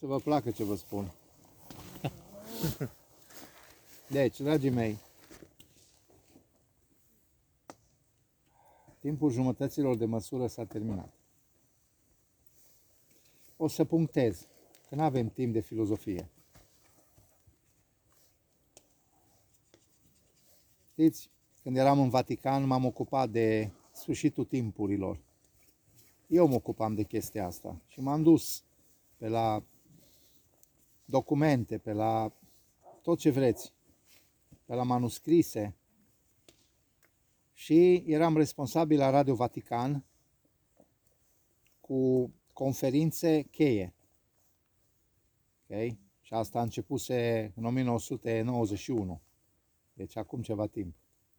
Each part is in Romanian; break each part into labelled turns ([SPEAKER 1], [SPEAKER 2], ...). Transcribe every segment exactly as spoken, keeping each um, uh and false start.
[SPEAKER 1] Să vă placă ce vă spun. Deci, dragii mei, timpul jumătăților de măsură s-a terminat. O să punctez, că nu avem timp de filozofie. Știți, când eram în Vatican, m-am ocupat de sfârșitul timpurilor. Eu mă ocupam de chestia asta și m-am dus pe la documente, pe la tot ce vreți, pe la manuscrise și eram responsabil la Radio Vatican cu conferințe cheie. Okay? Și asta a începuse în o mie nouă sute nouăzeci și unu, deci acum ceva timp.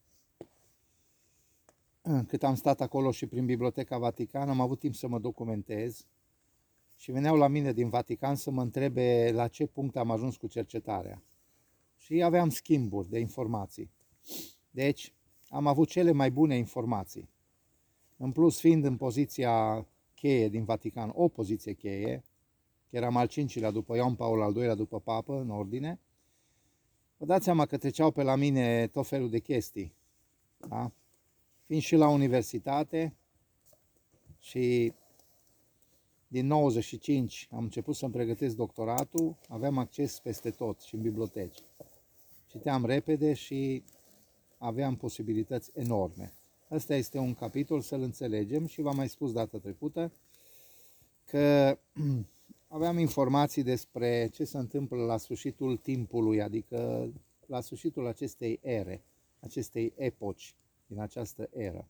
[SPEAKER 1] Cât am stat acolo și prin Biblioteca Vatican, am avut timp să mă documentez și veneau la mine din Vatican să mă întrebe la ce punct am ajuns cu cercetarea. Și aveam schimburi de informații. Deci, am avut cele mai bune informații. În plus, fiind în poziția cheie din Vatican, o poziție cheie, că eram al cincilea după Ioan Paul al doilea după papă, în ordine, vă dați seama că treceau pe la mine tot felul de chestii. Da? Fiind și la universitate și din nouăzeci și cinci am început să-mi pregătesc doctoratul, aveam acces peste tot și în biblioteci. Citeam repede și aveam posibilități enorme. Asta este un capitol să-l înțelegem și v-am mai spus data trecută că aveam informații despre ce se întâmplă la sfârșitul timpului, adică la sfârșitul acestei ere, acestei epoci, din această eră.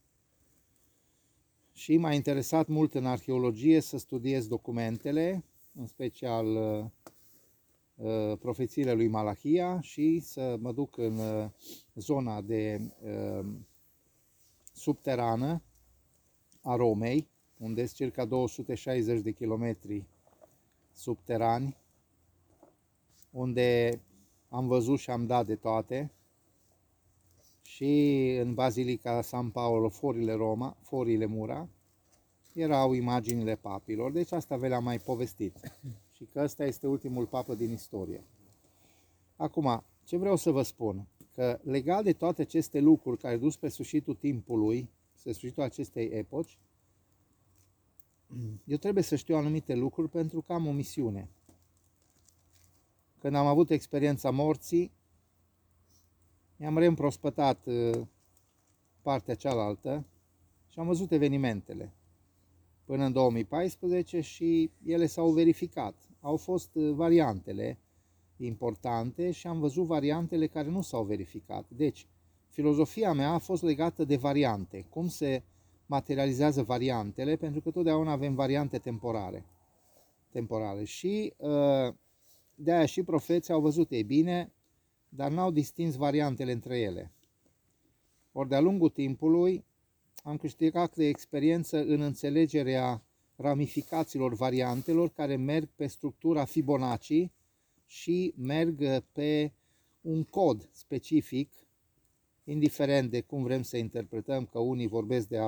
[SPEAKER 1] Și m-a interesat mult în arheologie să studiez documentele, în special uh, profețiile lui Malahia și să mă duc în uh, zona de uh, subterană a Romei, unde sunt circa două sute șaizeci de kilometri subterani, unde am văzut și am dat de toate, și în Bazilica San Paolo, forile Roma, forile Mura, erau imaginile papilor, deci asta ve le-am mai povestit. Și că ăsta este ultimul papă din istorie. Acum, ce vreau să vă spun? Că legat de toate aceste lucruri care duc spre sfârșitul timpului, spre sfârșitul acestei epoci, eu trebuie să știu anumite lucruri pentru că am o misiune. Când am avut experiența morții, mi-am reîmprospătat partea cealaltă și am văzut evenimentele până în două mii paisprezece și ele s-au verificat. Au fost variantele importante și am văzut variantele care nu s-au verificat. Deci, filozofia mea a fost legată de variante. Cum se materializează variantele, pentru că totdeauna avem variante temporare. temporale. Și de-aia și profeții au văzut, ei bine, dar n-au distins variantele între ele. Ori de-a lungul timpului am câștigat de experiență în înțelegerea ramificațiilor variantelor care merg pe structura Fibonacci și merg pe un cod specific, indiferent de cum vrem să interpretăm, că unii vorbesc de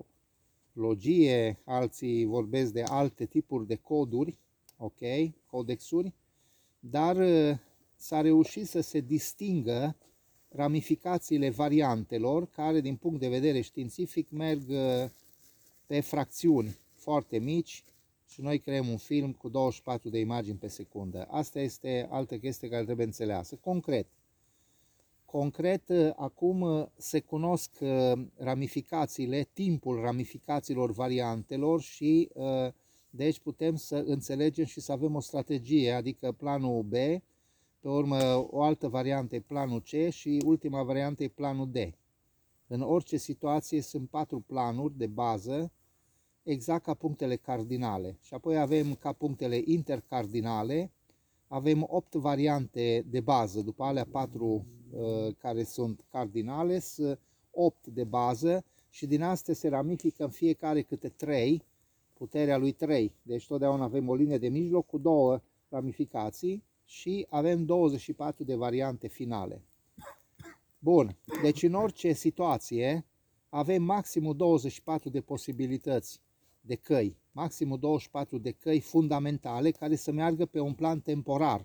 [SPEAKER 1] astrologie, alții vorbesc de alte tipuri de coduri, ok, codexuri, dar s-a reușit să se distingă ramificațiile variantelor care, din punct de vedere științific, merg pe fracțiuni foarte mici și noi creăm un film cu douăzeci și patru de imagini pe secundă. Asta este altă chestie care trebuie înțeleasă. Concret, concret, acum se cunosc ramificațiile, timpul ramificațiilor variantelor și deci putem să înțelegem și să avem o strategie, adică planul B, pe urmă o altă variantă e planul C și ultima variantă e planul D. În orice situație sunt patru planuri de bază, exact ca punctele cardinale. Și apoi avem ca punctele intercardinale, avem opt variante de bază, după alea patru uh, care sunt cardinale, sunt opt de bază și din astea se ramifică în fiecare câte trei, puterea lui trei. Deci totdeauna avem o linie de mijloc cu două ramificații și avem douăzeci și patru de variante finale. Bun, deci în orice situație avem maximul douăzeci și patru de posibilități de căi, maximum douăzeci și patru de căi fundamentale care să meargă pe un plan temporar.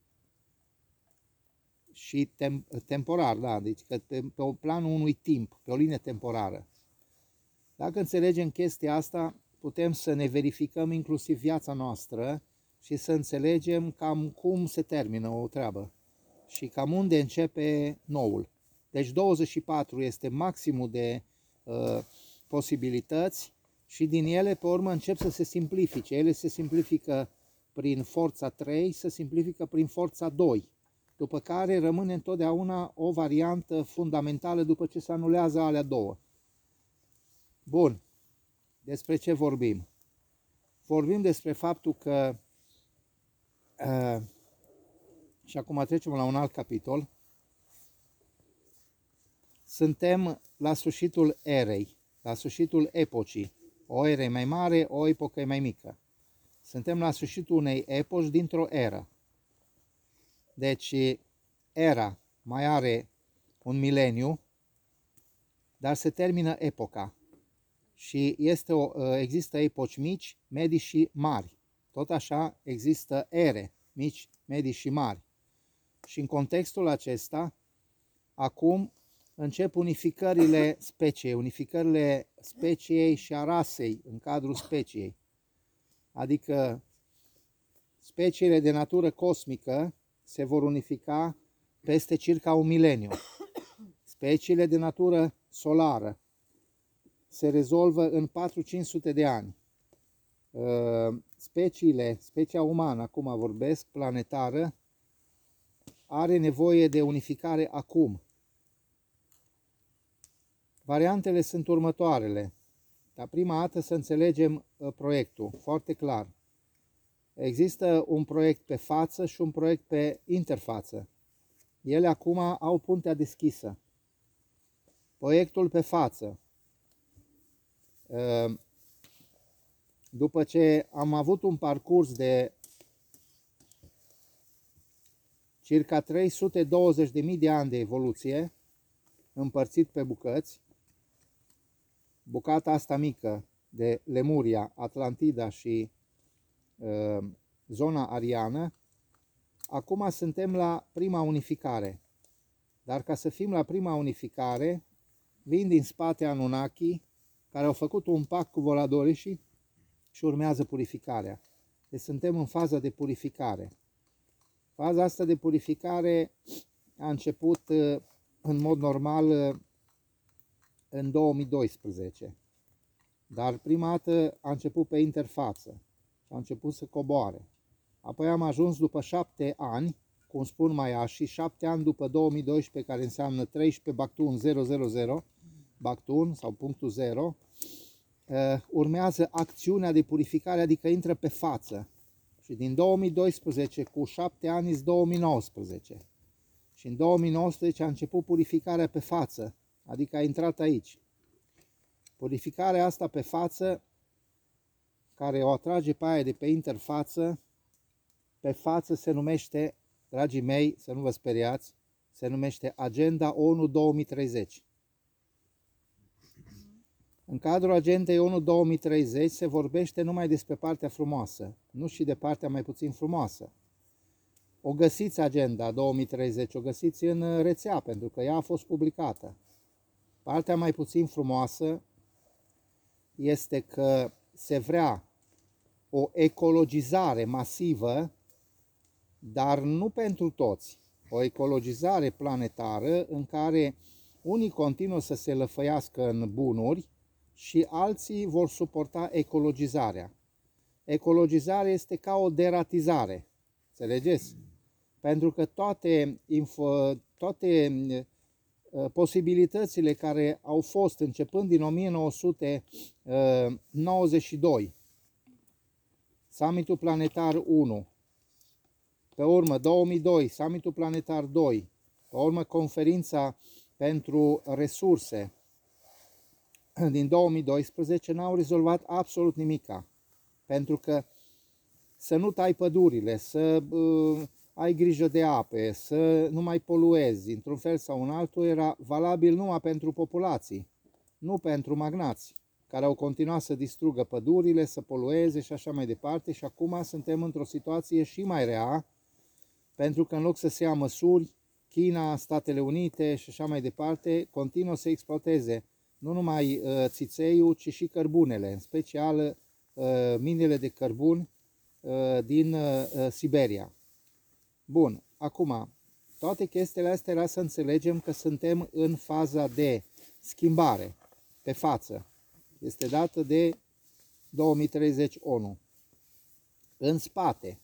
[SPEAKER 1] Și tem temporar, da, deci că pe, pe un planul unui timp, pe o linie temporară. Dacă înțelegem chestia asta, putem să ne verificăm inclusiv viața noastră și să înțelegem cam cum se termină o treabă și cam unde începe noul. Deci douăzeci și patru este maximul de uh, posibilități și din ele pe urmă încep să se simplifice. Ele se simplifică prin forța trei, se simplifică prin forța doi, după care rămâne întotdeauna o variantă fundamentală după ce se anulează alea două. Bun, despre ce vorbim? Vorbim despre faptul că, uh, și acum trecem la un alt capitol, suntem la sfârșitul erei, la sfârșitul epocii. O eră e mai mare, o epocă e mai mică. Suntem la sfârșitul unei epoci dintr-o eră. Deci, era mai are un mileniu, dar se termină epoca. Și este o, există epoci mici, medii și mari. Tot așa există ere mici, medii și mari. Și în contextul acesta, acum încep unificările speciei, unificările speciei și a rasei în cadrul speciei. Adică speciile de natură cosmică se vor unifica peste circa un mileniu. Speciile de natură solară se rezolvă în patru cinci sute de ani. Speciile, specia umană, acum vorbesc, planetară, are nevoie de unificare acum. Variantele sunt următoarele. Dar prima dată să înțelegem proiectul foarte clar. Există un proiect pe față și un proiect pe interfață. Ele acum au puntea deschisă. Proiectul pe față. După ce am avut un parcurs de circa trei sute douăzeci de mii de ani de evoluție, împărțit pe bucăți, bucata asta mică de Lemuria, Atlantida și uh, zona ariană, acum suntem la prima unificare. Dar ca să fim la prima unificare, vin din spate Anunnaki, care au făcut un pact cu Voladorii și urmează purificarea. Deci suntem în faza de purificare. Faza asta de purificare a început în mod normal în două mii doisprezece. Dar prima dată a început pe interfață și a început să coboare. Apoi am ajuns după șapte ani, cum spun maiașii, șapte ani după două mii doisprezece, care înseamnă treisprezece Bactun zero zero zero, Bactun sau punctul zero, urmează acțiunea de purificare, adică intră pe față. Și din două mii doisprezece cu șapte ani este două mii nouăsprezece. Și în două mii nouăsprezece a început purificarea pe față, adică a intrat aici. Purificarea asta pe față, care o atrage pe aia de pe interfață, pe față se numește, dragii mei, să nu vă speriați, se numește Agenda ONU două mii treizeci. În cadrul agendei ONU două mii treizeci se vorbește numai despre partea frumoasă, nu și de partea mai puțin frumoasă. O găsiți agenda două mii treizeci, o găsiți în rețea, pentru că ea a fost publicată. Partea mai puțin frumoasă este că se vrea o ecologizare masivă, dar nu pentru toți. O ecologizare planetară în care unii continuă să se lăfăiască în bunuri și alții vor suporta ecologizarea. Ecologizarea este ca o deratizare, înțelegeți? Pentru că toate, info, toate posibilitățile care au fost începând din o mie nouă sute nouăzeci și doi, Summitul Planetar unu, pe urmă două mii doi, Summitul Planetar doi, pe urmă conferința pentru resurse din două mii doisprezece, n-au rezolvat absolut nimica. Pentru că să nu tai pădurile, să uh, ai grijă de ape, să nu mai poluezi, într-un fel sau în altul, era valabil numai pentru populații, nu pentru magnați. care au continuat să distrugă pădurile, să polueze și așa mai departe și acum suntem într-o situație și mai rea, pentru că în loc să se ia măsuri, China, Statele Unite și așa mai departe continuă să exploateze nu numai uh, țițeiul, ci și cărbunele, în special uh, minele de cărbun uh, din uh, Siberia. Bun, acum, toate chestiile astea era să înțelegem că suntem în faza de schimbare pe față. Este dată de două mii treizeci ONU. În spate,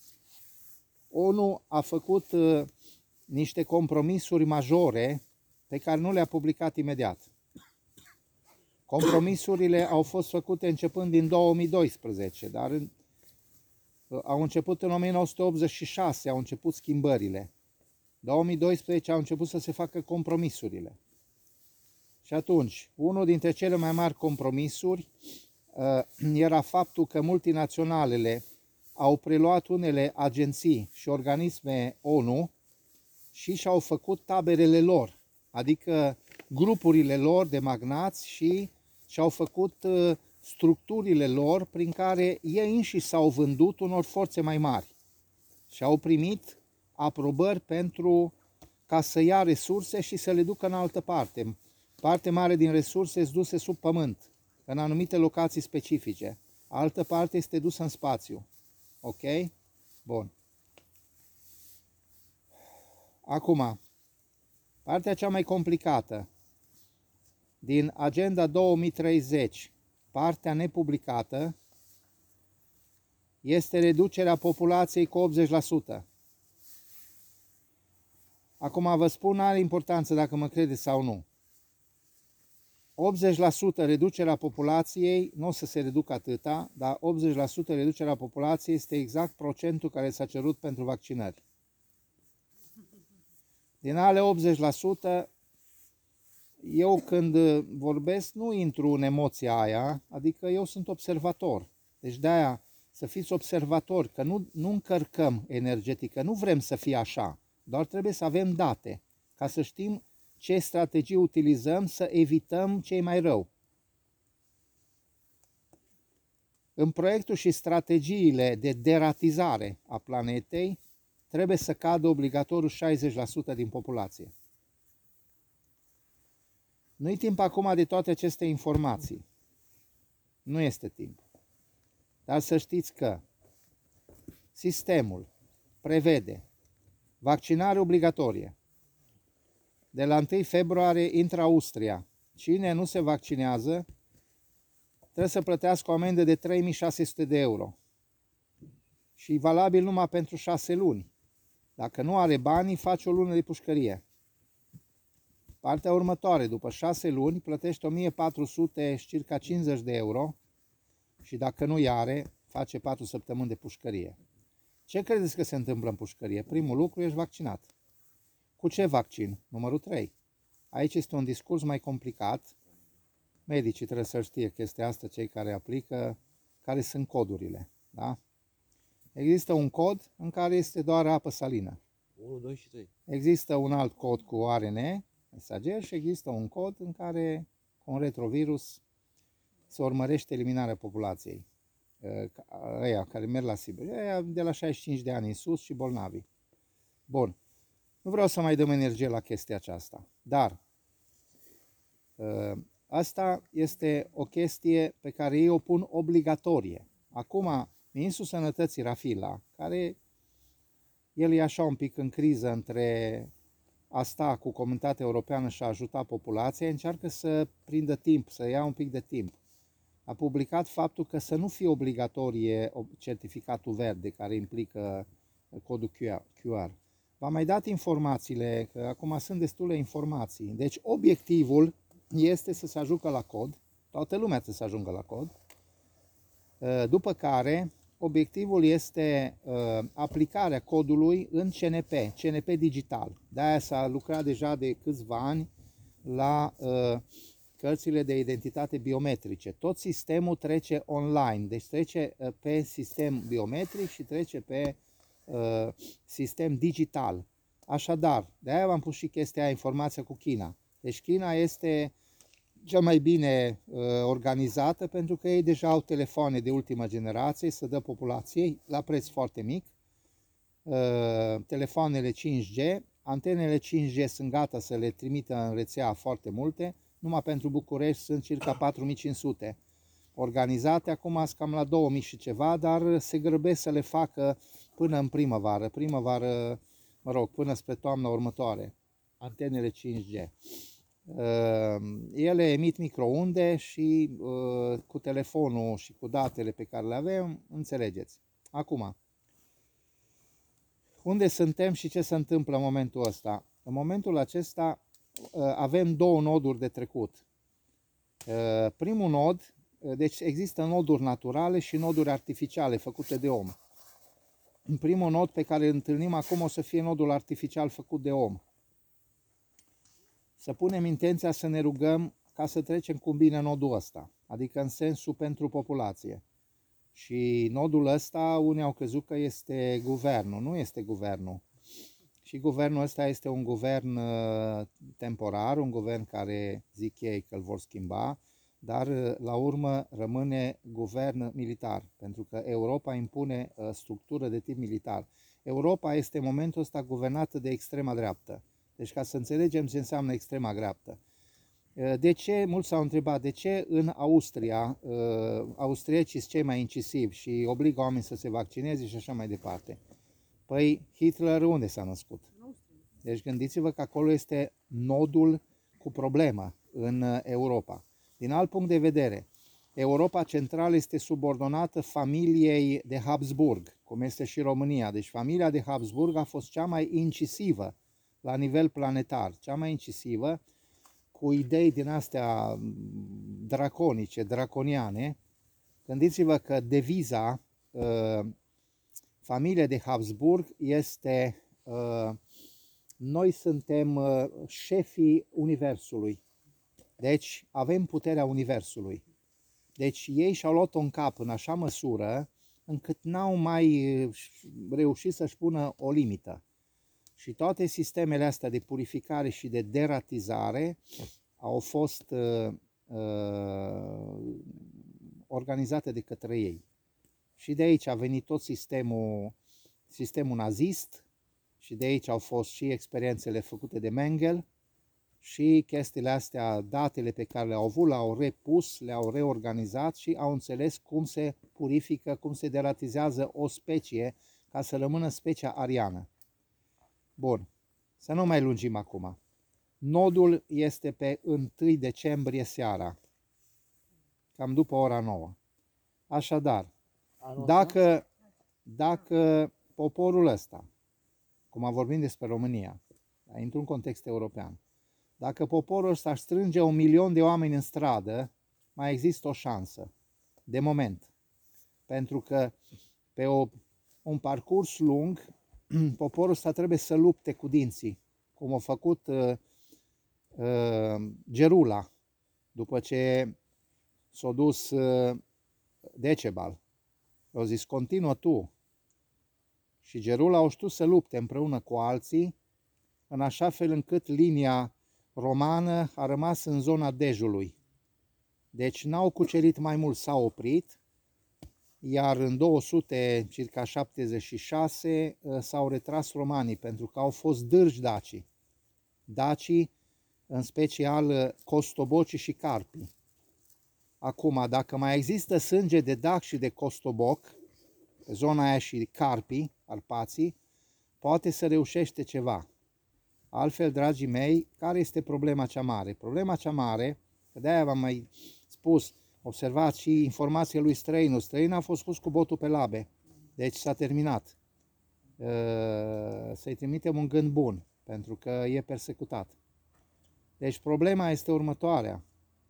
[SPEAKER 1] ONU a făcut uh, niște compromisuri majore pe care nu le-a publicat imediat. Compromisurile au fost făcute începând din două mii doisprezece, dar în, uh, au început în o mie nouă sute optzeci și șase, au început schimbările. două mii doisprezece au început să se facă compromisurile. Și atunci, unul dintre cele mai mari compromisuri uh, era faptul că multinaționalele au preluat unele agenții și organisme ONU și și-au făcut taberele lor, adică grupurile lor de magnați și și-au făcut uh, structurile lor prin care ei înșiși s-au vândut unor forțe mai mari și au primit aprobări pentru ca să ia resurse și să le ducă în altă parte. Parte mare din resurse sunt duse sub pământ, în anumite locații specifice. Altă parte este dusă în spațiu. Ok? Bun. Acum, partea cea mai complicată din Agenda două mii treizeci, partea nepublicată, este reducerea populației cu optzeci la sută. Acum vă spun, are importanță dacă mă credeți sau nu. optzeci la sută reducerea populației, nu o să se reducă atâta, dar optzeci la sută reducerea populației este exact procentul care s-a cerut pentru vaccinări. Din ale optzeci la sută, eu când vorbesc nu intru în emoția aia, adică eu sunt observator. Deci de-aia să fiți observatori, că nu, nu încărcăm energetic, că nu vrem să fie așa, doar trebuie să avem date, ca să știm ce strategii utilizăm să evităm cei mai rău. În proiectul și strategiile de deratizare a planetei trebuie să cadă obligatoriu șaizeci la sută din populație. Nu-i timp acum de toate aceste informații. Nu este timp. Dar să știți că sistemul prevede vaccinare obligatorie. De la întâi februarie intră Austria. Cine nu se vaccinează trebuie să plătească o amendă de trei mii șase sute de euro. Și valabil numai pentru șase luni. Dacă nu are bani, face o lună de pușcărie. Partea următoare, după șase luni, plătește o mie patru sute și circa cincizeci de euro și dacă nu are, face patru săptămâni de pușcărie. Ce credeți că se întâmplă în pușcărie? Primul lucru, ești vaccinat. Cu ce vaccin? Numărul trei. Aici este un discurs mai complicat. Medicii trebuie să știe chestia asta, cei care aplică, care sunt codurile. Da? Există un cod în care este doar apă salină.
[SPEAKER 2] unu, doi și trei.
[SPEAKER 1] Există un alt cod cu R N A, mesager, și există un cod în care, cu un retrovirus, se urmărește eliminarea populației. Ăia care merg la Siberia, ăia de la șaizeci și cinci de ani în sus și bolnavi. Bun. Nu vreau să mai dăm energie la chestia aceasta, dar asta este o chestie pe care ei o pun obligatorie. Acum, Ministrul Sănătății Rafila, care el e așa un pic în criză între a sta cu comunitatea europeană și a ajuta populația, încearcă să prindă timp, să ia un pic de timp. A publicat faptul că să nu fie obligatorie certificatul verde care implică codul Q R. V-am mai dat informațiile, că acum sunt destule informații. Deci obiectivul este să se ajungă la cod, toată lumea trebuie să ajungă la cod, după care obiectivul este uh, aplicarea codului în C N P, C N P digital. De-aia s-a lucrat deja de câțiva ani la uh, cărțile de identitate biometrice. Tot sistemul trece online, deci trece uh, pe sistem biometric și trece pe uh, sistem digital. Așadar, de-aia v-am pus și chestia aia, informația cu China. Deci China este cea mai bine uh, organizată, pentru că ei deja au telefoane de ultimă generație, să dă populației la preț foarte mic, uh, telefoanele cinci G, antenele cinci G sunt gata să le trimită în rețea foarte multe, numai pentru București sunt circa patru mii cinci sute organizate, acum sunt cam la două mii și ceva, dar se grăbesc să le facă până în primăvară, primăvară, mă rog, până spre toamna următoare, antenele cinci G. Ele emit microunde și cu telefonul și cu datele pe care le avem, înțelegeți. Acum, unde suntem și ce se întâmplă în momentul ăsta? În momentul acesta avem două noduri de trecut. Primul nod, deci există noduri naturale și noduri artificiale făcute de om. Primul nod pe care îl întâlnim acum o să fie nodul artificial făcut de om. Să punem intenția să ne rugăm ca să trecem cum bine nodul ăsta, adică în sensul pentru populație. Și nodul ăsta, unii au crezut că este guvernul, nu este guvernul. Și guvernul ăsta este un guvern temporar, un guvern care zic ei că îl vor schimba, dar la urmă rămâne guvern militar, pentru că Europa impune structură de tip militar. Europa este în momentul ăsta guvernată de extrema dreaptă. Deci ca să înțelegem ce înseamnă extrema dreaptă. De ce, mulți s-au întrebat, de ce în Austria, austriecii sunt cei mai incisivi și obligă oamenii să se vaccineze și așa mai departe? Păi Hitler unde s-a născut? Deci gândiți-vă că acolo este nodul cu problemă în Europa. Din alt punct de vedere, Europa Centrală este subordonată familiei de Habsburg, cum este și România. Deci familia de Habsburg a fost cea mai incisivă la nivel planetar, cea mai incisivă, cu idei din astea draconice, draconiane. Gândiți-vă că deviza uh, familiei de Habsburg este uh, noi suntem uh, șefii Universului. Deci avem puterea Universului. Deci ei și-au luat-o în cap în așa măsură încât n-au mai reușit să-și pună o limită. Și toate sistemele astea de purificare și de deratizare au fost uh, uh, organizate de către ei. Și de aici a venit tot sistemul, sistemul nazist și de aici au fost și experiențele făcute de Mengele și chestiile astea, datele pe care le-au avut, le-au repus, le-au reorganizat și au înțeles cum se purifică, cum se deratizează o specie ca să rămână specia ariană. Bun, să nu mai lungim acum. Nodul este pe întâi decembrie seara, cam după ora nouă. Așadar, dacă, dacă poporul ăsta, cum am vorbit despre România, într-un context european, dacă poporul ăsta își strânge un milion de oameni în stradă, mai există o șansă, de moment. Pentru că pe o, un parcurs lung, poporul ăsta trebuie să lupte cu dinții, cum a făcut uh, uh, Gerula, după ce s-a dus uh, Decebal. Au zis, continuă tu. Și Gerula au știut să lupte împreună cu alții, în așa fel încât linia romană a rămas în zona Dejului. Deci n-au cucerit mai mult, s-au oprit, iar în două sute șaptezeci și șase s-au retras romanii, pentru că au fost dârgi dacii. Dacii, în special Costoboci și Carpi. Acum, dacă mai există sânge de dac și de Costoboc, zona aia și Carpi, Arpații, poate să reușește ceva. Altfel, dragii mei, care este problema cea mare? Problema cea mare, că de-aia v-am mai spus, observați și informația lui Străinu. Străinu a fost pus cu botul pe labe, deci s-a terminat. Să-i trimitem un gând bun, pentru că e persecutat. Deci problema este următoarea.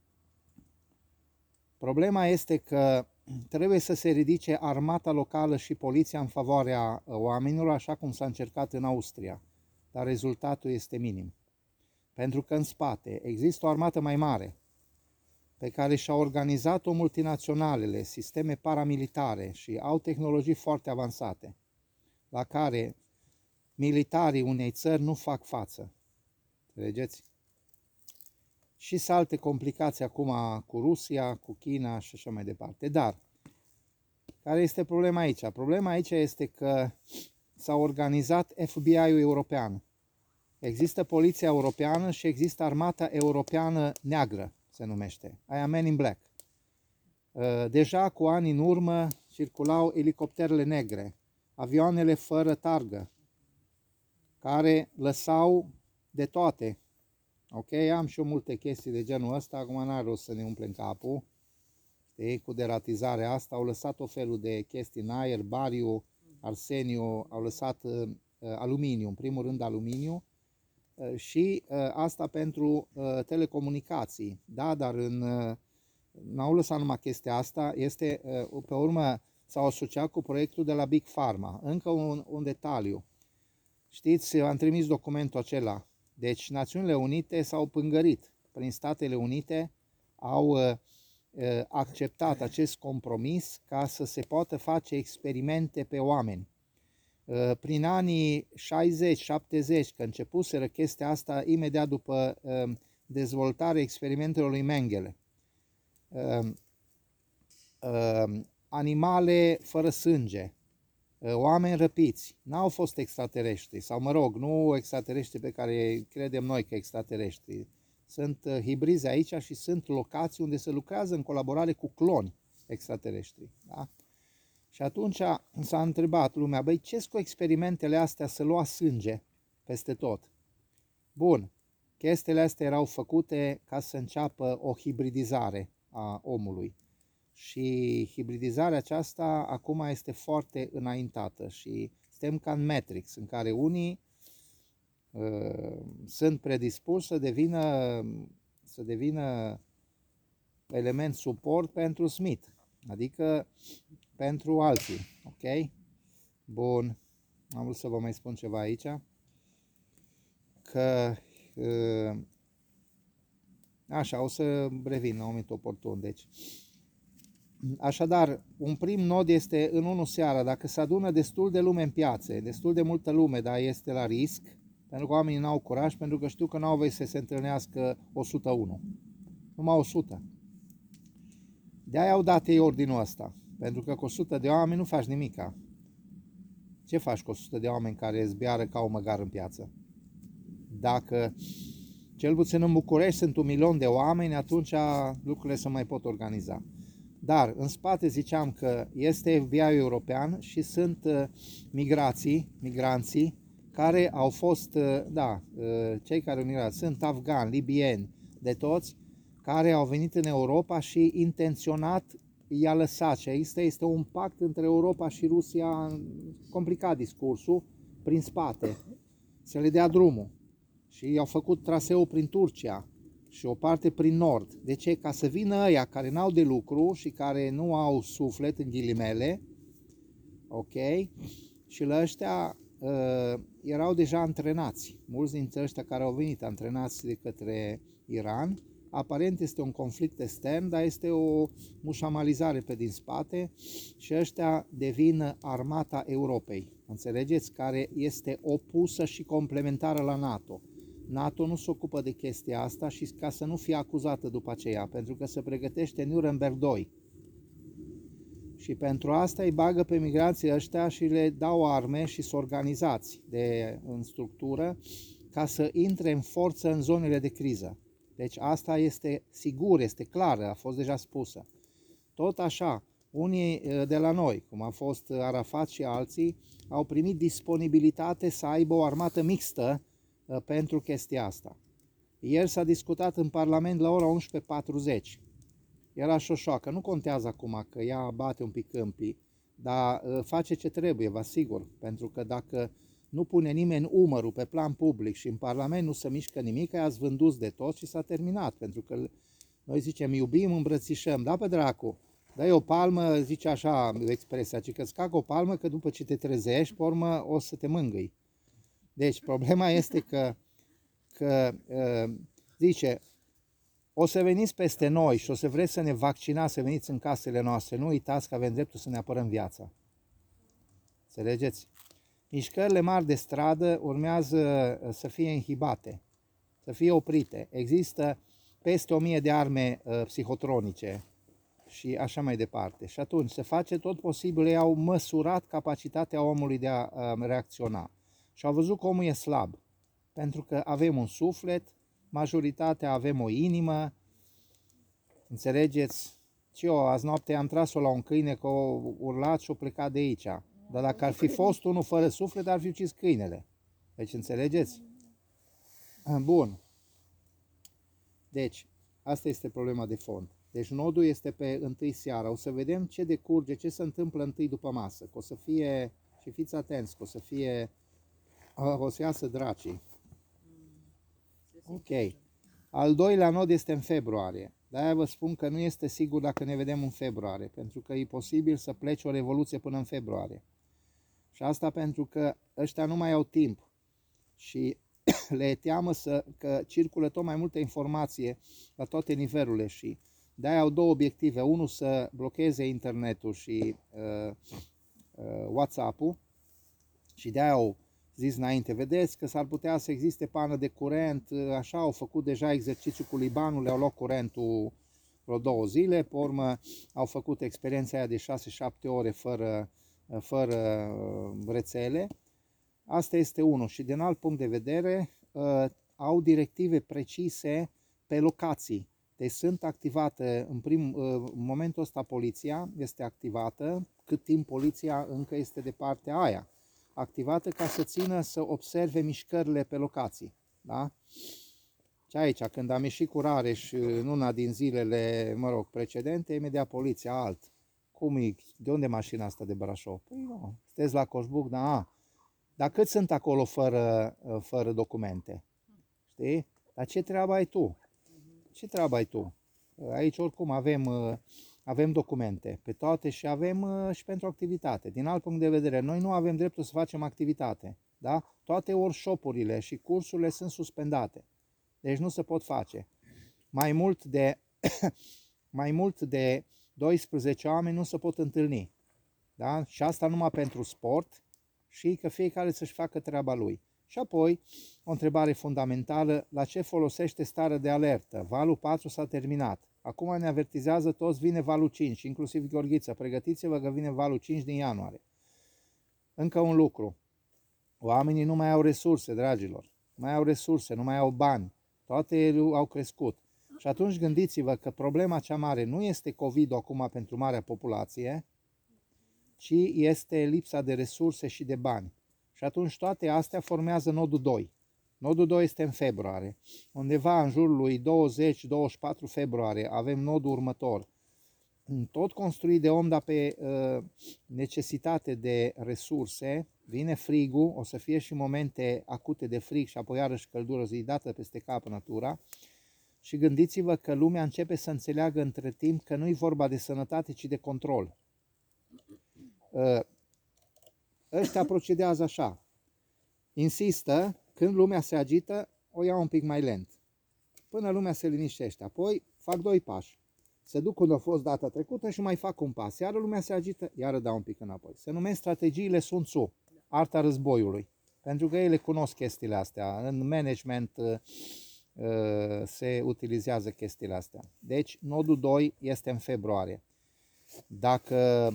[SPEAKER 1] Problema este că trebuie să se ridice armata locală și poliția în favoarea oamenilor, așa cum s-a încercat în Austria. Dar rezultatul este minim. Pentru că în spate există o armată mai mare, pe care și-au organizat-o multinaționalele, sisteme paramilitare și au tehnologii foarte avansate, la care militarii unei țări nu fac față. Înțelegeți? și să alte complicații acum cu Rusia, cu China și așa mai departe. Dar, care este problema aici? Problema aici este că s-a organizat F B I-ul european. Există poliția europeană și există armata europeană neagră, se numește, aia Men in Black. Deja cu ani în urmă circulau elicopterele negre, avioanele fără targă, care lăsau de toate. Ok, am și eu multe chestii de genul ăsta, acum n-are rost să ne umplem capul. Știi, cu deratizarea asta au lăsat o felul de chestii în aer, bariu, arseniu, au lăsat uh, aluminiu, în primul rând aluminiu, uh, și uh, asta pentru uh, telecomunicații. Da, dar în, uh, n-au lăsat numai chestia asta, este, uh, pe urmă s-au asociat cu proiectul de la Big Pharma. Încă un, un detaliu. Știți, am trimis documentul acela. Deci Națiunile Unite s-au pângărit prin Statele Unite, au uh, acceptat acest compromis ca să se poată face experimente pe oameni. Uh, prin anii șaizeci șaptezeci, când începuseră chestia asta, imediat după uh, dezvoltarea experimentelor lui Mengele, uh, uh, animale fără sânge, oameni răpiți, n-au fost extraterestri, sau mă rog, nu extraterestri pe care credem noi că extraterestri. Sunt hibrizi aici și sunt locații unde se lucrează în colaborare cu cloni extraterestri. Da? Și atunci s-a întrebat lumea, băi, ce-s cu experimentele astea să lua sânge peste tot? Bun, chestiile astea erau făcute ca să înceapă o hibridizare a omului. Și hibridizarea aceasta acum este foarte înaintată și suntem ca în Matrix, în care unii uh, sunt predispuși să devină, să devină element suport pentru Smith, adică pentru alții. Ok? Bun. Am vrut să vă mai spun ceva aici. Că uh, așa, o să revin la un moment oportun. Deci, așadar, un prim nod este în unu seara, dacă se adună destul de lume în piață, destul de multă lume, dar este la risc, pentru că oamenii n-au curaj, pentru că știu că n-au voie să se întâlnească o sută unu, numai o sută. De-aia au dat ei ordinul ăsta, pentru că cu o sută de oameni nu faci nimica. Ce faci cu o sută de oameni care zbiară ca o măgară în piață? Dacă cel puțin în București sunt un milion de oameni, atunci lucrurile se mai pot organiza. Dar în spate ziceam că este F B I-ul european și sunt uh, migrații, migranții care au fost, uh, da, uh, cei care au migrat, sunt afgani, libieni, de toți, care au venit în Europa și intenționat i-a lăsat. Și aici este un pact între Europa și Rusia, complicat discursul, prin spate, să le dea drumul. Și i-au făcut traseul prin Turcia și o parte prin nord. De ce? Ca să vină ăia care n-au de lucru și care nu au suflet, în ghilimele, ok? Și la ăștia uh, erau deja antrenați. Mulți dintre ăștia care au venit antrenați de către Iran. Aparent este un conflict extern, dar este o mușamalizare pe din spate și ăștia devin armata Europei. Înțelegeți? Care este opusă și complementară la NATO. NATO nu se ocupă de chestia asta și ca să nu fie acuzată după aceea, pentru că se pregătește Nuremberg doi. Și pentru asta îi bagă pe migranții ăștia și le dau arme și sunt organizați de, în structură ca să intre în forță în zonele de criză. Deci asta este sigur, este clară, a fost deja spusă. Tot așa, unii de la noi, cum a fost Arafat și alții, au primit disponibilitate să aibă o armată mixtă pentru chestia asta. Ieri s-a discutat în Parlament la ora unsprezece patruzeci. Era șoșoacă, nu contează acum că ea bate un pic câmpii, dar face ce trebuie, vă asigur, pentru că dacă nu pune nimeni umărul pe plan public și în Parlament nu se mișcă nimic, ați vândut de tot și s-a terminat, pentru că noi zicem iubim, îmbrățișăm, da pe dracu, dai o palmă, zice așa expresia, ci că îți cac o palmă că după ce te trezești, pe urmă o să te mângâi. Deci problema este că, că zice, o să veniți peste noi și o să vreți să ne vaccinați, să veniți în casele noastre, nu uitați că avem dreptul să ne apărăm viața. Înțelegeți? Mișcările mari de stradă urmează să fie inhibate, să fie oprite. Există peste o mie de arme uh, psihotronice și așa mai departe. Și atunci se face tot posibil, ei au măsurat capacitatea omului de a uh, reacționa. Și au văzut că omul e slab, pentru că avem un suflet, majoritatea avem o inimă, înțelegeți? Și eu azi noapte am tras-o la un câine că o urlat și o plecat de aici. Dar dacă ar fi fost unul fără suflet, ar fi ucis câinele. Deci înțelegeți? Bun. Deci, asta este problema de fond. Deci nodul este pe întâi seara. O să vedem ce decurge, ce se întâmplă întâi după masă. Că o să fie, și fiți atenți, că o să fie, o să iasă dracii. Ok. Al doilea nod este în februarie. De-aia vă spun că nu este sigur dacă ne vedem în februarie, pentru că e posibil să plece o revoluție până în februarie. Și asta pentru că ăștia nu mai au timp și le e teamă să, că circulă tot mai multă informație la toate nivelurile și de-aia au două obiective. Unul, să blocheze internetul și uh, uh, WhatsApp-ul și de-aia au zis înainte, vedeți că s-ar putea să existe pană de curent, așa au făcut deja exercițiul cu Libanul, le-au luat curentul vreo două zile, pe urmă au făcut experiența aia de șase șapte ore fără, fără rețele. Asta este unul și din alt punct de vedere au directive precise pe locații. Deci sunt activate, în, prim, în momentul ăsta poliția este activată cât timp poliția încă este de partea aia. Activată ca să țină să observe mișcările pe locații. Da? Și aici, când am ieșit cu Rareș în una din zilele, mă rog, precedente, imediat poliția alt. Cum e? De unde e mașina asta de Brașov? Păi nu, sunteți la Coșbuc, da, a. Dar cât sunt acolo fără, fără documente? Știi? Dar ce treabă ai tu? Ce treabă ai tu? Aici oricum avem, avem documente pe toate și avem și pentru activitate. Din alt punct de vedere, noi nu avem dreptul să facem activitate. Da? Toate workshop-urile și cursurile sunt suspendate. Deci nu se pot face. Mai mult de, mai mult de doisprezece oameni nu se pot întâlni. Da? Și asta numai pentru sport și că fiecare să-și facă treaba lui. Și apoi, o întrebare fundamentală, la ce folosește starea de alertă? Valul patru s-a terminat. Acum ne avertizează toți, vine valul cinci, inclusiv Gheorghiță. Pregătiți-vă că vine valul cinci din ianuarie. Încă un lucru. Oamenii nu mai au resurse, dragilor. Nu mai au resurse, nu mai au bani. Toate au crescut. Și atunci gândiți-vă că problema cea mare nu este COVID acum pentru marea populație, ci este lipsa de resurse și de bani. Și atunci toate astea formează nodul doi. Nodul doi este în februarie. Undeva în jurul lui douăzeci douăzeci și patru februarie avem nodul următor. Tot construit de om, dar pe uh, necesitate de resurse, vine frigul, o să fie și momente acute de frig și apoi iarăși căldură zi dată peste cap natura. Și gândiți-vă că lumea începe să înțeleagă între timp că nu e vorba de sănătate, ci de control. Uh, ăștia procedează așa. Insistă, când lumea se agită, o iau un pic mai lent. Până lumea se liniștește. Apoi fac doi pași. Se duc unde a fost data trecută și mai fac un pas. Iară lumea se agită, iară dau un pic înapoi. Se numesc strategiile Sun Tzu, arta războiului. Pentru că ei le cunosc chestiile astea. În management uh, uh, se utilizează chestiile astea. Deci, nodul doi este în februarie. Dacă...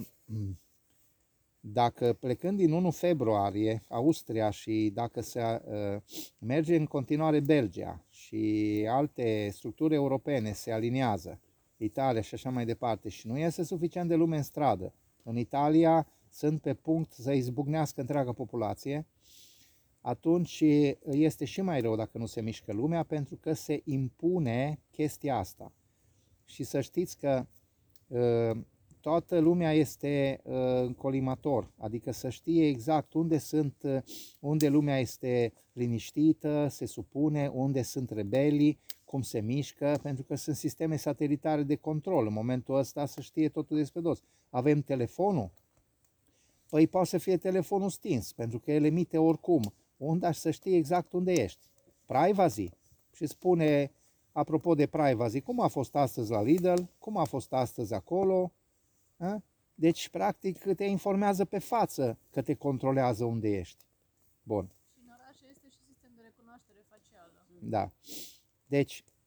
[SPEAKER 1] Dacă plecând din întâi februarie, Austria și dacă se uh, merge în continuare Belgia și alte structuri europene se aliniază, Italia și așa mai departe, și nu iese suficient de lume în stradă, în Italia sunt pe punct să izbucnească întreaga populație, atunci este și mai rău dacă nu se mișcă lumea, pentru că se impune chestia asta. Și să știți că uh, toată lumea este uh, în colimator, adică să știe exact unde sunt, uh, unde lumea este liniștită, se supune, unde sunt rebelii, cum se mișcă, pentru că sunt sisteme satelitare de control. În momentul ăsta să știe totul despre toți. Avem telefonul? Păi poate să fie telefonul stins, pentru că el emite oricum. Unde să știe exact unde ești. Privacy. Și spune, apropo de privacy, cum a fost astăzi la Lidl, cum a fost astăzi acolo. A? Deci, practic, te informează pe față că te controlează unde ești. Bun.
[SPEAKER 2] Și în oraș este și sistem de recunoaștere facială.
[SPEAKER 1] Da. Deci,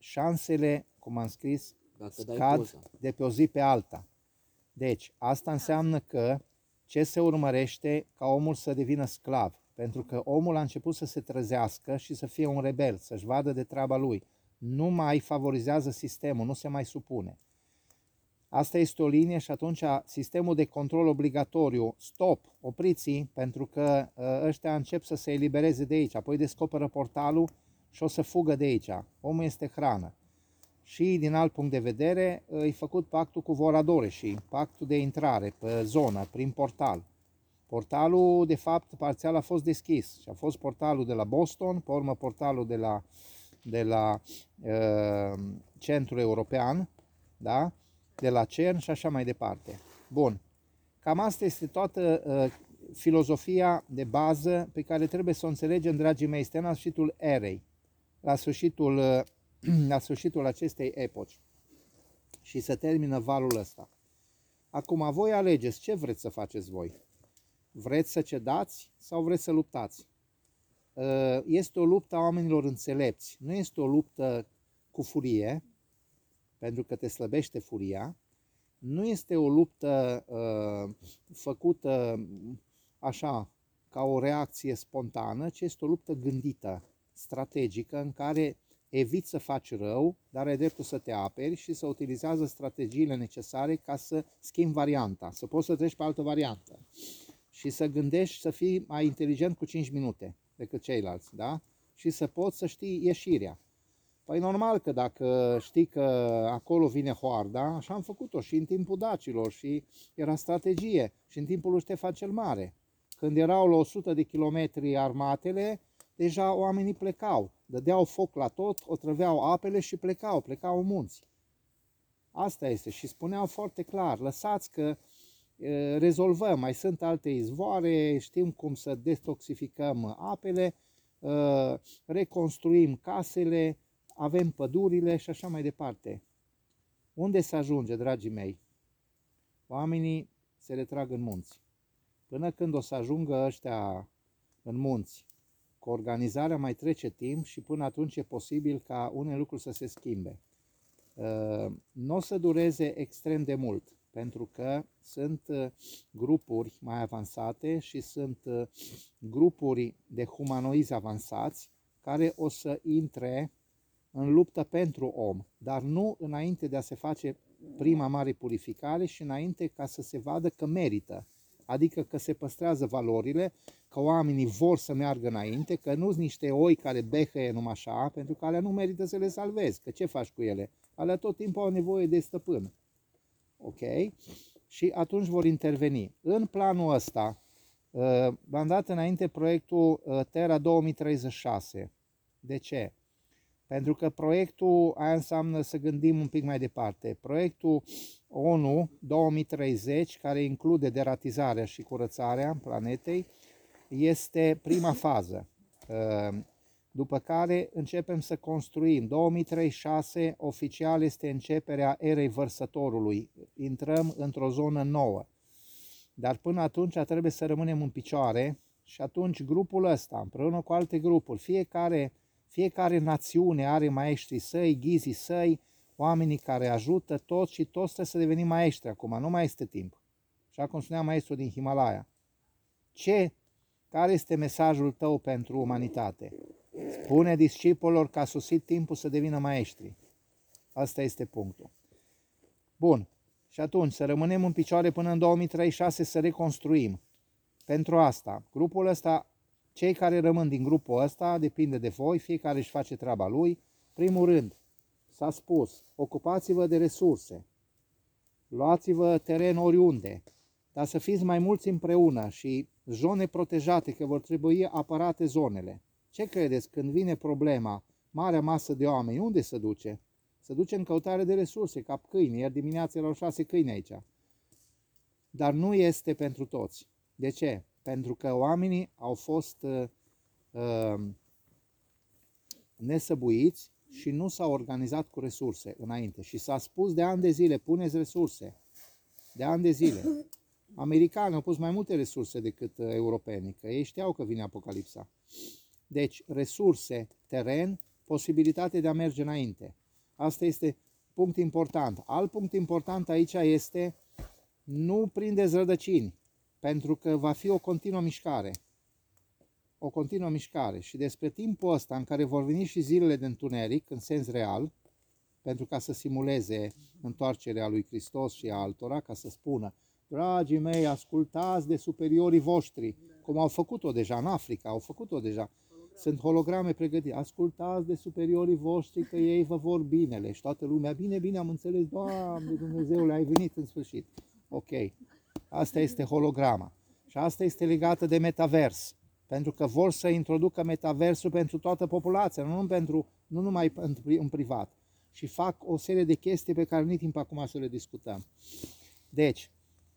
[SPEAKER 1] șansele, cum am scris,
[SPEAKER 2] Dacă dai
[SPEAKER 1] scad
[SPEAKER 2] poza.
[SPEAKER 1] de pe o zi pe alta. Deci, asta înseamnă că ce se urmărește ca omul să devină sclav. Pentru că omul a început să se trezească și să fie un rebel, să-și vadă de treaba lui. Nu mai favorizează sistemul, nu se mai supune. Asta este o linie și atunci sistemul de control obligatoriu, stop, opriți, pentru că ăștia încep să se elibereze de aici, apoi descoperă portalul și o să fugă de aici. Omul este hrană. Și din alt punct de vedere, îi făcut pactul cu Voradore și pactul de intrare pe zonă, prin portal. Portalul, de fapt, parțial a fost deschis și a fost portalul de la Boston, pe urmă portalul de la, de la uh, Centrul European, da? De la CERN și așa mai departe. Bun. Cam asta este toată uh, filozofia de bază pe care trebuie să o înțelegem, dragii mei. Este la sfârșitul erei, la sfârșitul, uh, la sfârșitul acestei epoci și se termină valul ăsta. Acum, voi alegeți ce vreți să faceți voi. Vreți să cedați sau vreți să luptați? Este o luptă a oamenilor înțelepți, nu este o luptă cu furie, pentru că te slăbește furia, nu este o luptă uh, făcută așa, ca o reacție spontană, ci este o luptă gândită, strategică, în care eviți să faci rău, dar ai dreptul să te aperi și să utilizează strategiile necesare ca să schimbi varianta, să poți să treci pe altă variantă. Și să gândești să fii mai inteligent cu cinci minute decât ceilalți, da? Și să poți să știi ieșirea. Păi normal că dacă știi că acolo vine hoarda, așa am făcut-o și în timpul dacilor și era strategie și în timpul lui Ștefan cel Mare. Când erau la o sută de kilometri armatele, deja oamenii plecau, dădeau foc la tot, otrăveau apele și plecau, plecau în munți. Asta este și spuneau foarte clar, lăsați că rezolvăm, mai sunt alte izvoare, știm cum să detoxificăm apele, reconstruim casele, avem pădurile și așa mai departe. Unde se ajunge, dragii mei? Oamenii se retrag în munți. Până când o să ajungă ăștia în munți, cu organizarea mai trece timp și până atunci e posibil ca unele lucruri să se schimbe. Nu o să dureze extrem de mult, pentru că sunt grupuri mai avansate și sunt grupuri de humanoizi avansați care o să intre în luptă pentru om, dar nu înainte de a se face prima mare purificare și înainte ca să se vadă că merită, adică că se păstrează valorile, că oamenii vor să meargă înainte, că nu sunt niște oi care behăie numai așa, pentru că alea nu merită să le salvezi, că ce faci cu ele? Alea tot timpul au nevoie de stăpân. Ok? Și atunci vor interveni. În planul ăsta, v-am dat înainte proiectul Terra două mii treizeci și șase. De ce? Pentru că proiectul aia înseamnă să gândim un pic mai departe. Proiectul ONU două mii treizeci, care include deratizarea și curățarea planetei, este prima fază. După care începem să construim. două mii treizeci și șase oficial este începerea erei vărsătorului. Intrăm într-o zonă nouă. Dar până atunci trebuie să rămânem în picioare și atunci grupul ăsta, împreună cu alte grupuri, fiecare, fiecare națiune are maestrii săi, ghizii săi, oamenii care ajută, toți și toți trebuie să devenim maestri acum, nu mai este timp. Așa cum spunea maestrul din Himalaya. Ce? Care este mesajul tău pentru umanitate? Spune discipolilor că a sosit timpul să devină maestri. Asta este punctul. Bun. Și atunci să rămânem în picioare până în două mii treizeci și șase să reconstruim. Pentru asta, grupul ăsta, cei care rămân din grupul ăsta, depinde de voi, fiecare își face treaba lui. Primul rând, s-a spus, ocupați-vă de resurse, luați-vă teren oriunde, dar să fiți mai mulți împreună și zone protejate, că vor trebui apărate zonele. Ce credeți când vine problema, marea masă de oameni, unde se duce? Se duce în căutare de resurse, ca câini, iar dimineața erau șase câini aici. Dar nu este pentru toți. De ce? Pentru că oamenii au fost uh, uh, nesăbuiți și nu s-au organizat cu resurse înainte. Și s-a spus de ani de zile, puneți resurse. De ani de zile. Americanii au pus mai multe resurse decât uh, europenii, că ei știau că vine apocalipsa. Deci, resurse, teren, posibilitate de a merge înainte. Asta este punct important. Alt punct important aici este nu prindeți rădăcini, pentru că va fi o continuă mișcare. O continuă mișcare. Și despre timpul ăsta în care vor veni și zilele de întuneric, în sens real, pentru ca să simuleze întoarcerea lui Hristos și a altora, ca să spună: dragii mei, ascultați de superiorii voștri, cum au făcut-o deja în Africa, au făcut-o deja. Sunt holograme pregătite. Ascultați de superiorii voștri că ei vă vor binele. Și toată lumea: bine, bine, am înțeles, Doamne Dumnezeule, ai venit în sfârșit. Ok. Asta este holograma. Și asta este legată de metavers. Pentru că vor să introducă metaversul pentru toată populația, nu, pentru, nu numai în privat. Și fac o serie de chestii pe care nu-i timp acum să le discutăm. Deci,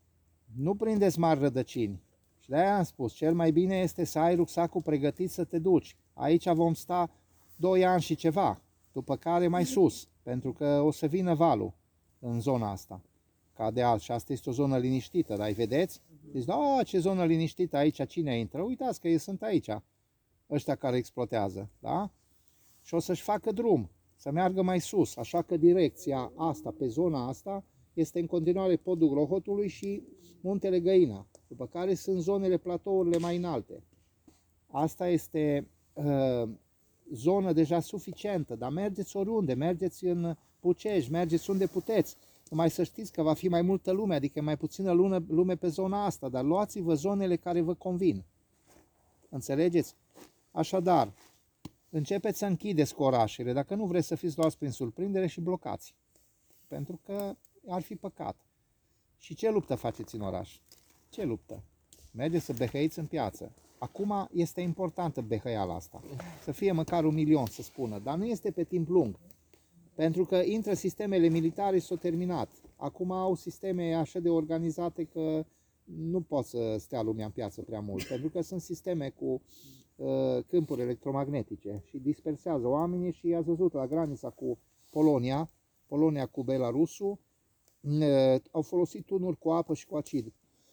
[SPEAKER 1] nu prindeți mari rădăcini. Și de-aia am spus, cel mai bine este să ai rucsacul pregătit să te duci. Aici vom sta doi ani și ceva, după care mai sus, pentru că o să vină valul în zona asta. Ca de alt, și asta este o zonă liniștită, dar vedeți? Deci, da, ce zonă liniștită aici, cine intră? Uitați că ei sunt aici, ăștia care exploatează, da? Și o să-și facă drum, să meargă mai sus, așa că direcția asta, pe zona asta, este în continuare podul Grohotului și muntele Găina, după care sunt zonele, platourile mai înalte. Asta este uh, zonă deja suficientă, dar mergeți oriunde, mergeți în Pucești, mergeți unde puteți. Numai să știți că va fi mai multă lume, adică mai puțină lume, lume pe zona asta, dar luați-vă zonele care vă convin. Înțelegeți? Așadar, începeți să închideți cu orașele, dacă nu vreți să fiți luați prin surprindere, și blocați. Pentru că ar fi păcat. Și ce luptă faceți în oraș? Ce luptă? Mergeți să behăiți în piață. Acum este importantă behăiala asta. Să fie măcar un milion, să spună, dar nu este pe timp lung. Pentru că intră sistemele militare și s-au terminat. Acum au sisteme așa de organizate că nu pot să stea lumea în piață prea mult. Pentru că sunt sisteme cu uh, câmpuri electromagnetice și dispersează oamenii. Și ați văzut la granița cu Polonia, Polonia cu Belarusul, uh, au folosit tunuri cu apă și cu acid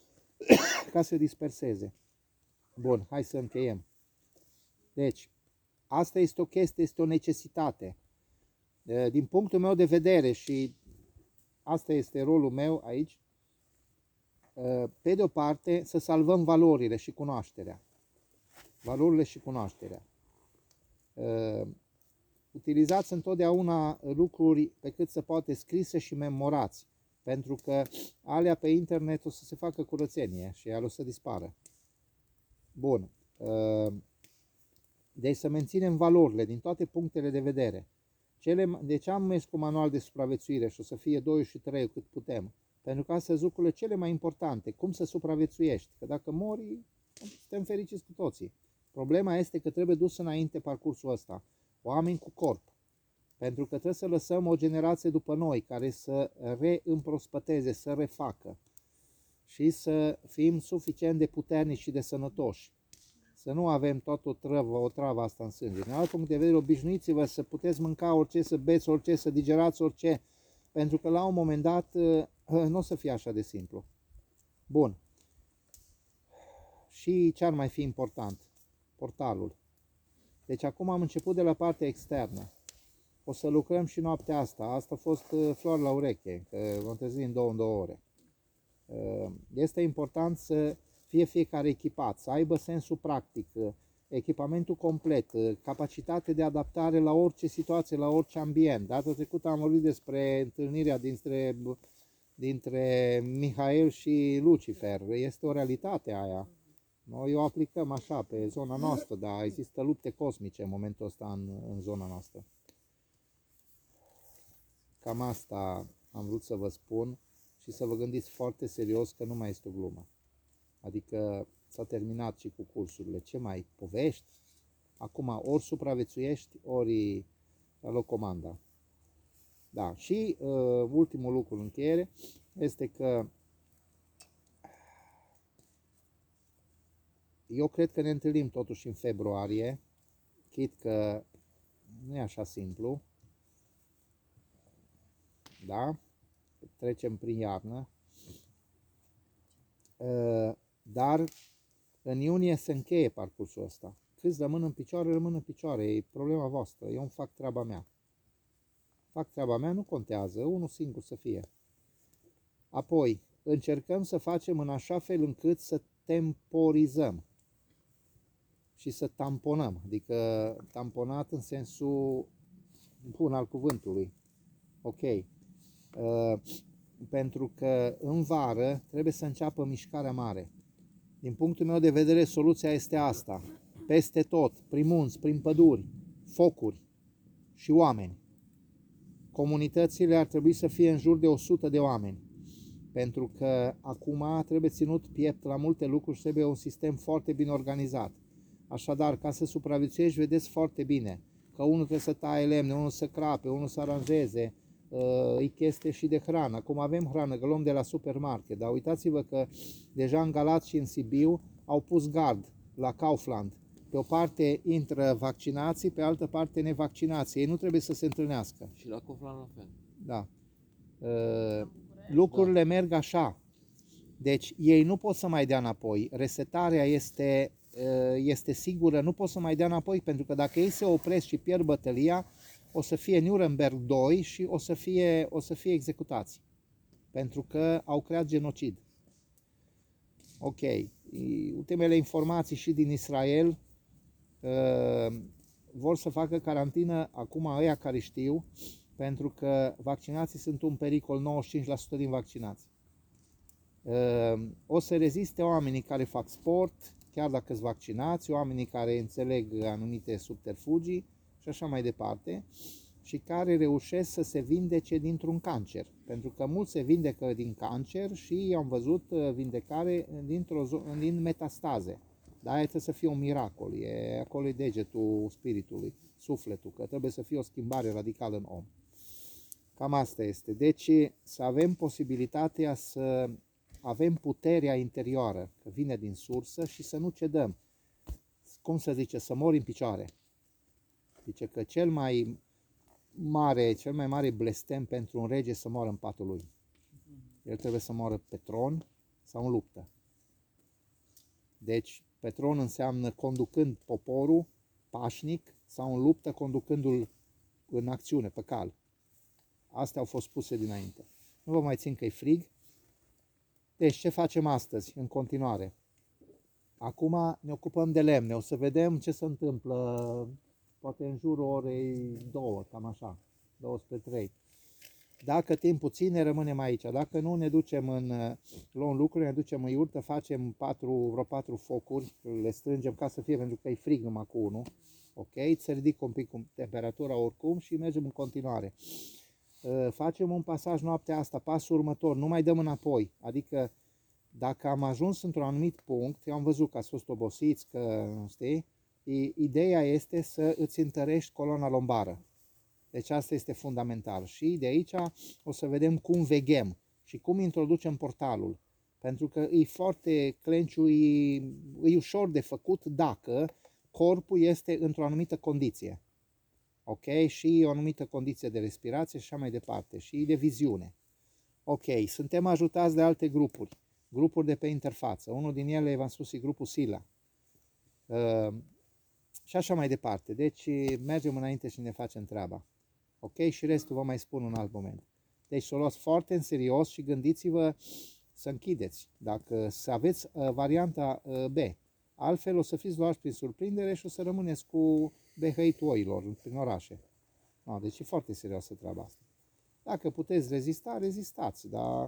[SPEAKER 1] ca să disperseze. Bun, hai să încheiem. Deci, asta este o chestie, este o necesitate. Din punctul meu de vedere, și asta este rolul meu aici, pe de o parte să salvăm valorile și cunoașterea. Valorile și cunoașterea. Utilizați întotdeauna lucruri pe cât se poate scrise și memorați, pentru că alea pe internet o să se facă curățenie și ele o să dispară. Bun. Deci să menținem valorile din toate punctele de vedere. Cele, deci am mers cu manual de supraviețuire și o să fie doi și trei cât putem. Pentru că astea sunt lucrurile cele mai importante. Cum să supraviețuiești? Că dacă mori, suntem fericiți cu toții. Problema este că trebuie dus înainte parcursul ăsta. Oameni cu corp. Pentru că trebuie să lăsăm o generație după noi care să reîmprospăteze, să refacă. Și să fim suficient de puternici și de sănătoși. Să nu avem tot o travă, o travă asta în sânge. Din alt punct de vedere, obișnuiți-vă să puteți mânca orice, să beți orice, să digerați orice, pentru că la un moment dat nu o să fie așa de simplu. Bun. Și ce ar mai fi important? Portalul. Deci acum am început de la partea externă. O să lucrăm și noaptea asta. Asta a fost floare la ureche, că vom trezi în două în două ore. Este important să fie fiecare echipat, să aibă sensul practic, echipamentul complet, capacitate de adaptare la orice situație, la orice ambient. Data trecută am vorbit despre întâlnirea dintre, dintre Mihail și Lucifer. Este o realitate aia. Noi o aplicăm așa pe zona noastră, dar există lupte cosmice în momentul ăsta în, în zona noastră. Cam asta am vrut să vă spun și să vă gândiți foarte serios că nu mai este o glumă. Adică s-a terminat și cu cursurile. Ce mai povești? Acum ori supraviețuiești, ori la loc comanda. Da, și uh, ultimul lucru în încheiere este că eu cred că ne întâlnim totuși în februarie, chit că nu e așa simplu, da? Trecem prin iarnă, uh, dar în iunie se încheie parcursul ăsta. Câți rămân în picioare, rămân în picioare, e problema voastră, eu îmi fac treaba mea. fac treaba mea, nu contează, unul singur să fie. Apoi, încercăm să facem în așa fel încât să temporizăm și să tamponăm, adică tamponat în sensul bun al cuvântului. Ok. Uh, pentru că în vară trebuie să înceapă mișcarea mare. Din punctul meu de vedere, soluția este asta. Peste tot, prin munți, prin păduri, focuri și oameni. Comunitățile ar trebui să fie în jur de o sută de oameni. Pentru că acum trebuie ținut piept la multe lucruri și trebuie un sistem foarte bine organizat. Așadar, ca să supraviețuiești, vedeți foarte bine că unul trebuie să taie lemne, unul să crape, unul să aranjeze, e chestie și de hrană. Acum avem hrană, că luăm de la supermarket, dar uitați-vă că deja în Galați și în Sibiu au pus gard la Kaufland. Pe o parte intră vaccinații, pe altă parte nevaccinații. Ei nu trebuie să se întâlnească.
[SPEAKER 2] Și la Kaufland la fel.
[SPEAKER 1] Da. Uh, lucrurile da. merg așa. Deci ei nu pot să mai dea înapoi. Resetarea este, uh, este sigură, nu pot să mai dea înapoi, pentru că dacă ei se opresc și pierd bătălia, o să fie Nuremberg doi și o să fie, o să fie executați. Pentru că au creat genocid. Ok. Ultimele informații și din Israel uh, vor să facă carantină acum ăia care știu, pentru că vaccinații sunt un pericol, nouăzeci și cinci la sută din vaccinați. Uh, o să reziste oamenii care fac sport, chiar dacă sunt vaccinați, oamenii care înțeleg anumite subterfugii și așa mai departe, și care reușesc să se vindece dintr-un cancer. Pentru că mulți se vindecă din cancer și am văzut vindecare dintr-o zonă, din metastaze. Dar aia trebuie să fie un miracol, e acolo e degetul spiritului, sufletul, că trebuie să fie o schimbare radicală în om. Cam asta este. Deci să avem posibilitatea să avem puterea interioară, că vine din sursă, și să nu cedăm. Cum să zice, să mori în picioare. Zice că cel mai mare, cel mai mare blestem pentru un rege să moară în patul lui. El trebuie să moară pe tron sau în luptă. Deci, pe tron înseamnă conducând poporul pașnic sau în luptă conducându-l în acțiune, pe cal. Astea au fost spuse dinainte. Nu vă mai țin că e frig. Deci, ce facem astăzi, în continuare? Acum ne ocupăm de lemne. O să vedem ce se întâmplă, poate în jurul orei două, cam așa, două spre trei. Dacă timpul ține, rămânem aici. Dacă nu, ne ducem în, luăm lucruri, ne ducem în iurtă, facem patru, vreo patru focuri, le strângem ca să fie, pentru că e frig numai cu unul. Ok? Se ridică un pic cu temperatura oricum și mergem în continuare. Facem un pasaj noaptea asta, pasul următor, nu mai dăm înapoi. Adică, dacă am ajuns într-un anumit punct, eu am văzut că ați fost obosiți, că, știi, ideea este să îți întărești coloana lombară. Deci asta este fundamental. Și de aici o să vedem cum veghem și cum introducem portalul. Pentru că e foarte clenciu, e, e ușor de făcut dacă corpul este într-o anumită condiție. Ok? Și o anumită condiție de respirație și așa mai departe. Și de viziune. Ok, suntem ajutați de alte grupuri. Grupuri de pe interfață. Unul din ele, v-am spus, e grupul Sila. Uh, și așa mai departe. Deci mergem înainte și ne facem treaba. Ok? Și restul vă mai spun în alt moment. Deci să o luați foarte în serios și gândiți-vă să închideți. Dacă să aveți uh, varianta uh, B. Altfel o să fiți luați prin surprindere și o să rămâneți cu behăitul oilor prin orașe. No, deci e foarte serioasă treaba asta. Dacă puteți rezista, rezistați. Dar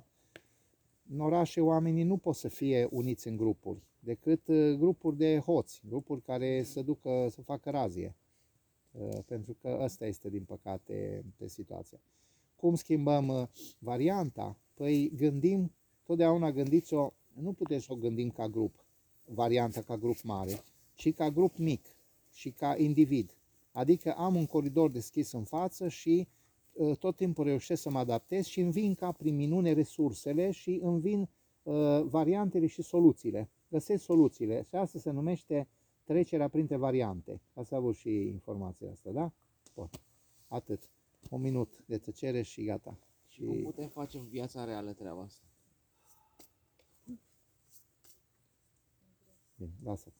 [SPEAKER 1] în orașe oamenii nu pot să fie uniți în grupuri, decât uh, grupuri de hoți, grupuri care să ducă, să facă razie. Uh, pentru că ăsta este, din păcate, pe situația. Cum schimbăm uh, varianta? Păi gândim, totdeauna gândiți-o, nu putem să o gândim ca grup, varianta ca grup mare, ci ca grup mic și ca individ. Adică am un coridor deschis în față și uh, tot timpul reușesc să mă adaptez și îmi vin ca prin minune resursele și îmi vin uh, variantele și soluțiile. Găsesc soluțiile și asta se numește trecerea printre variante. Ați avut și informația asta, da? Bun. Atât. Un minut de tăcere și gata.
[SPEAKER 2] Și cum putem face în viața reală treaba asta?
[SPEAKER 1] Bine, lasă-te.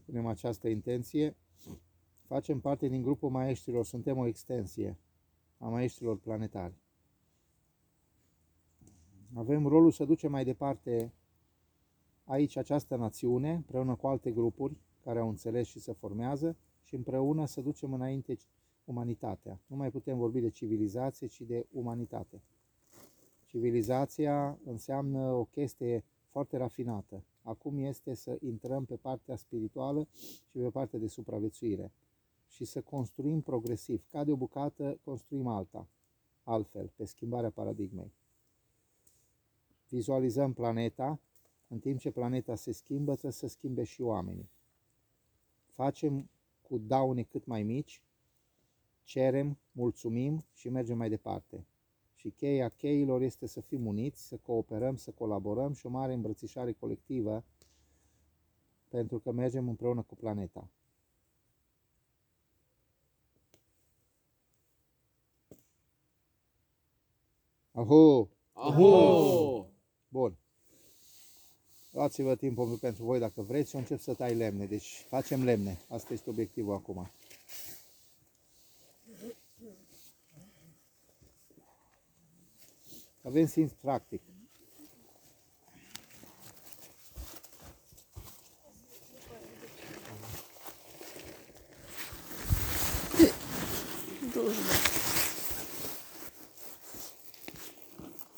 [SPEAKER 1] punem această intenție. Facem parte din grupul maestrilor, suntem o extensie a maestrilor planetari. Avem rolul să ducem mai departe aici această națiune, împreună cu alte grupuri care au înțeles și se formează, și împreună să ducem înainte umanitatea. Nu mai putem vorbi de civilizație, ci de umanitate. Civilizația înseamnă o chestie foarte rafinată. Acum este să intrăm pe partea spirituală și pe partea de supraviețuire și să construim progresiv. Ca de o bucată, construim alta, altfel, pe schimbarea paradigmei. Vizualizăm planeta, în timp ce planeta se schimbă, trebuie să schimbe și oamenii. Facem cu daune cât mai mici, cerem, mulțumim și mergem mai departe. Și cheia cheilor este să fim uniți, să cooperăm, să colaborăm și o mare îmbrățișare colectivă, pentru că mergem împreună cu planeta. Aho!
[SPEAKER 2] Aho!
[SPEAKER 1] Bun. Luați-vă timpul pentru voi dacă vreți și eu încep să tai lemne. Deci facem lemne. Asta este obiectivul acum. Avem simț practic.